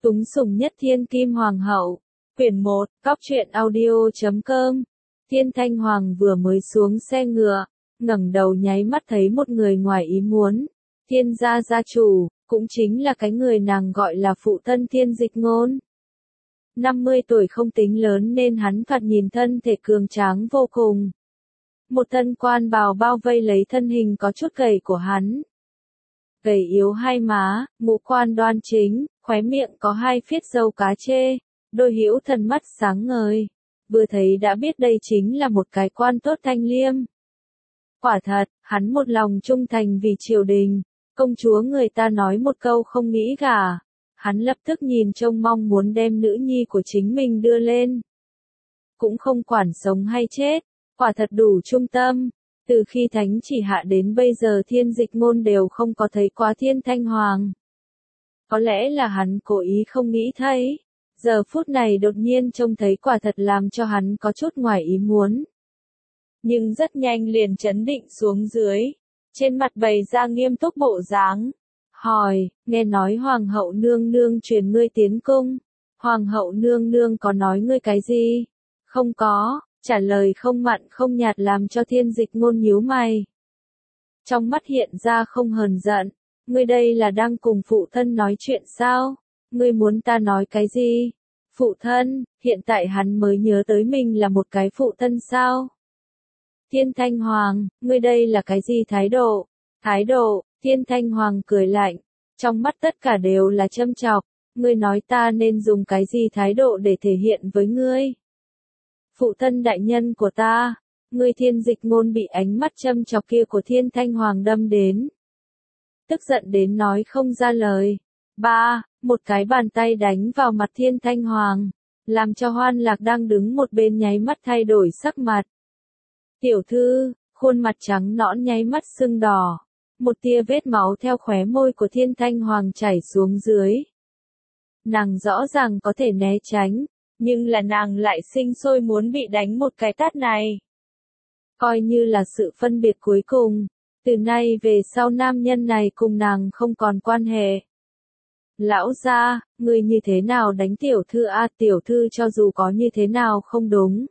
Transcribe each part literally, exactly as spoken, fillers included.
Túng sủng nhất thiên kim hoàng hậu. Quyển một, cóc truyện audio chấm com. Thiên Thanh Hoàng vừa mới xuống xe ngựa, ngẩng đầu nháy mắt thấy một người ngoài ý muốn. Thiên gia gia chủ, cũng chính là cái người nàng gọi là phụ thân Thiên Dịch Ngôn. năm mươi tuổi không tính lớn nên hắn thoạt nhìn thân thể cường tráng vô cùng. Một thân quan bào bao vây lấy thân hình có chút gầy của hắn. Gầy yếu hai má, ngũ quan đoan chính, khóe miệng có hai phiết râu cá chê, đôi hữu thần mắt sáng ngời. Vừa thấy đã biết đây chính là một cái quan tốt thanh liêm. Quả thật, hắn một lòng trung thành vì triều đình, công chúa người ta nói một câu không nghĩ gả. Hắn lập tức nhìn trông mong muốn đem nữ nhi của chính mình đưa lên. Cũng không quản sống hay chết, quả thật đủ trung tâm. Từ khi thánh chỉ hạ đến bây giờ Thiên Dịch Ngôn đều không có thấy quá Thiên Thanh Hoàng. Có lẽ là hắn cố ý không nghĩ thấy. Giờ phút này đột nhiên trông thấy quả thật làm cho hắn có chút ngoài ý muốn. Nhưng rất nhanh liền trấn định xuống dưới. Trên mặt bày ra nghiêm túc bộ dáng. Hỏi, nghe nói Hoàng hậu nương nương truyền ngươi tiến cung. Hoàng hậu nương nương có nói ngươi cái gì? Không có. Trả lời không mặn không nhạt làm cho Thiên Dịch Ngôn nhíu mày. Trong mắt hiện ra không hờn giận. Ngươi đây là đang cùng phụ thân nói chuyện sao? Ngươi muốn ta nói cái gì? Phụ thân, hiện tại hắn mới nhớ tới mình là một cái phụ thân sao? Thiên Thanh Hoàng, ngươi đây là cái gì thái độ? Thái độ, Thiên Thanh Hoàng cười lạnh. Trong mắt tất cả đều là châm chọc. Ngươi nói ta nên dùng cái gì thái độ để thể hiện với ngươi? Phụ thân đại nhân của ta, ngươi Thiên Dịch Ngôn bị ánh mắt châm chọc kia của Thiên Thanh Hoàng đâm đến. Tức giận đến nói không ra lời. Ba, một cái bàn tay đánh vào mặt Thiên Thanh Hoàng, làm cho Hoan Lạc đang đứng một bên nháy mắt thay đổi sắc mặt. Tiểu thư, khuôn mặt trắng nõn nháy mắt sưng đỏ, một tia vết máu theo khóe môi của Thiên Thanh Hoàng chảy xuống dưới. Nàng rõ ràng có thể né tránh, nhưng là nàng lại sinh sôi muốn bị đánh một cái tát này. Coi như là sự phân biệt cuối cùng, từ nay về sau nam nhân này cùng nàng không còn quan hệ. Lão gia, ngươi như thế nào đánh tiểu thư a? Tiểu thư cho dù có như thế nào không đúng,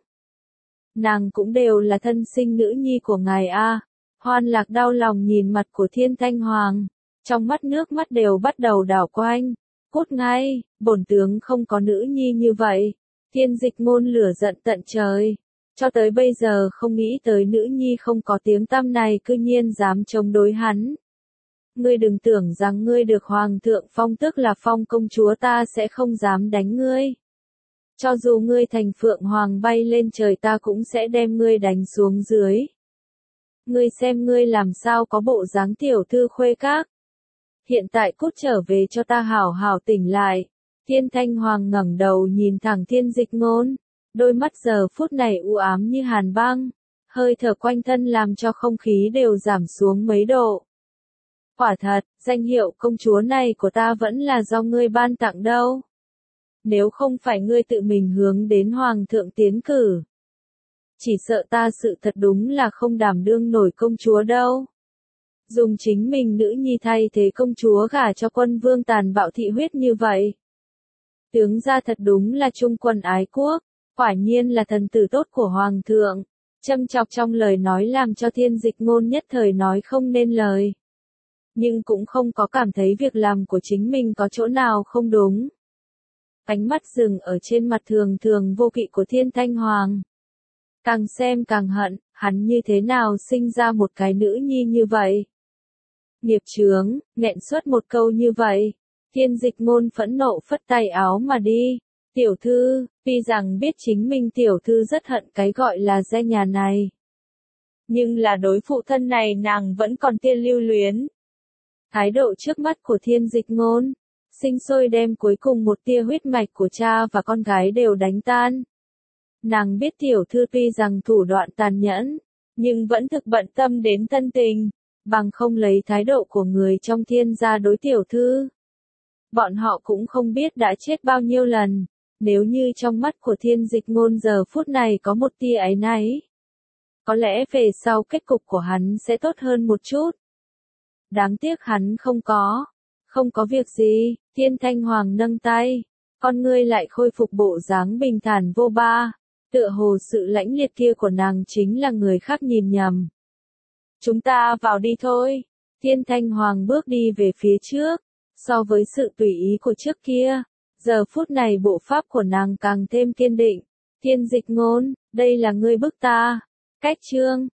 nàng cũng đều là thân sinh nữ nhi của ngài a. Hoan Lạc đau lòng nhìn mặt của Thiên Thanh Hoàng, trong mắt nước mắt đều bắt đầu đảo quanh. Cút ngay, bổn tướng không có nữ nhi như vậy. Thiên Dịch Ngôn lửa giận tận trời. Cho tới bây giờ không nghĩ tới nữ nhi không có tiếng tăm này cư nhiên dám chống đối hắn. Ngươi đừng tưởng rằng ngươi được hoàng thượng phong tức là phong công chúa ta sẽ không dám đánh ngươi. Cho dù ngươi thành phượng hoàng bay lên trời ta cũng sẽ đem ngươi đánh xuống dưới. Ngươi xem ngươi làm sao có bộ dáng tiểu thư khuê các. Hiện tại cút trở về cho ta hảo hảo tỉnh lại. Thiên Thanh Hoàng ngẩng đầu nhìn thẳng Thiên Dịch Ngôn, đôi mắt giờ phút này u ám như hàn băng, hơi thở quanh thân làm cho không khí đều giảm xuống mấy độ. Quả thật, danh hiệu công chúa này của ta vẫn là do ngươi ban tặng đâu. Nếu không phải ngươi tự mình hướng đến Hoàng thượng tiến cử, chỉ sợ ta sự thật đúng là không đảm đương nổi công chúa đâu. Dùng chính mình nữ nhi thay thế công chúa gả cho quân vương tàn bạo thị huyết như vậy. Tướng gia thật đúng là trung quân ái quốc, quả nhiên là thần tử tốt của Hoàng thượng. Châm chọc trong lời nói làm cho Thiên Dịch Ngôn nhất thời nói không nên lời. Nhưng cũng không có cảm thấy việc làm của chính mình có chỗ nào không đúng. Ánh mắt dừng ở trên mặt thường thường vô kỵ của Thiên Thanh Hoàng. Càng xem càng hận, hắn như thế nào sinh ra một cái nữ nhi như vậy. Nghiệp chướng, nghẹn suốt một câu như vậy. Thiên Dịch Ngôn phẫn nộ phất tay áo mà đi. Tiểu thư, tuy rằng biết chính mình tiểu thư rất hận cái gọi là danh nhà này. Nhưng là đối phụ thân này nàng vẫn còn tia lưu luyến. Thái độ trước mắt của Thiên Dịch Ngôn, sinh sôi đem cuối cùng một tia huyết mạch của cha và con gái đều đánh tan. Nàng biết tiểu thư tuy rằng thủ đoạn tàn nhẫn, nhưng vẫn thực bận tâm đến thân tình, bằng không lấy thái độ của người trong Thiên gia đối tiểu thư. Bọn họ cũng không biết đã chết bao nhiêu lần, nếu như trong mắt của Thiên Dịch Ngôn giờ phút này có một tia áy náy. Có lẽ về sau kết cục của hắn sẽ tốt hơn một chút. Đáng tiếc hắn không có. Không có việc gì, Thiên Thanh Hoàng nâng tay, con ngươi lại khôi phục bộ dáng bình thản vô ba, tựa hồ sự lãnh liệt kia của nàng chính là người khác nhìn nhầm. Chúng ta vào đi thôi. Thiên Thanh Hoàng bước đi về phía trước, so với sự tùy ý của trước kia, giờ phút này bộ pháp của nàng càng thêm kiên định. Thiên Dịch Ngôn, đây là ngươi bức ta. Cách chương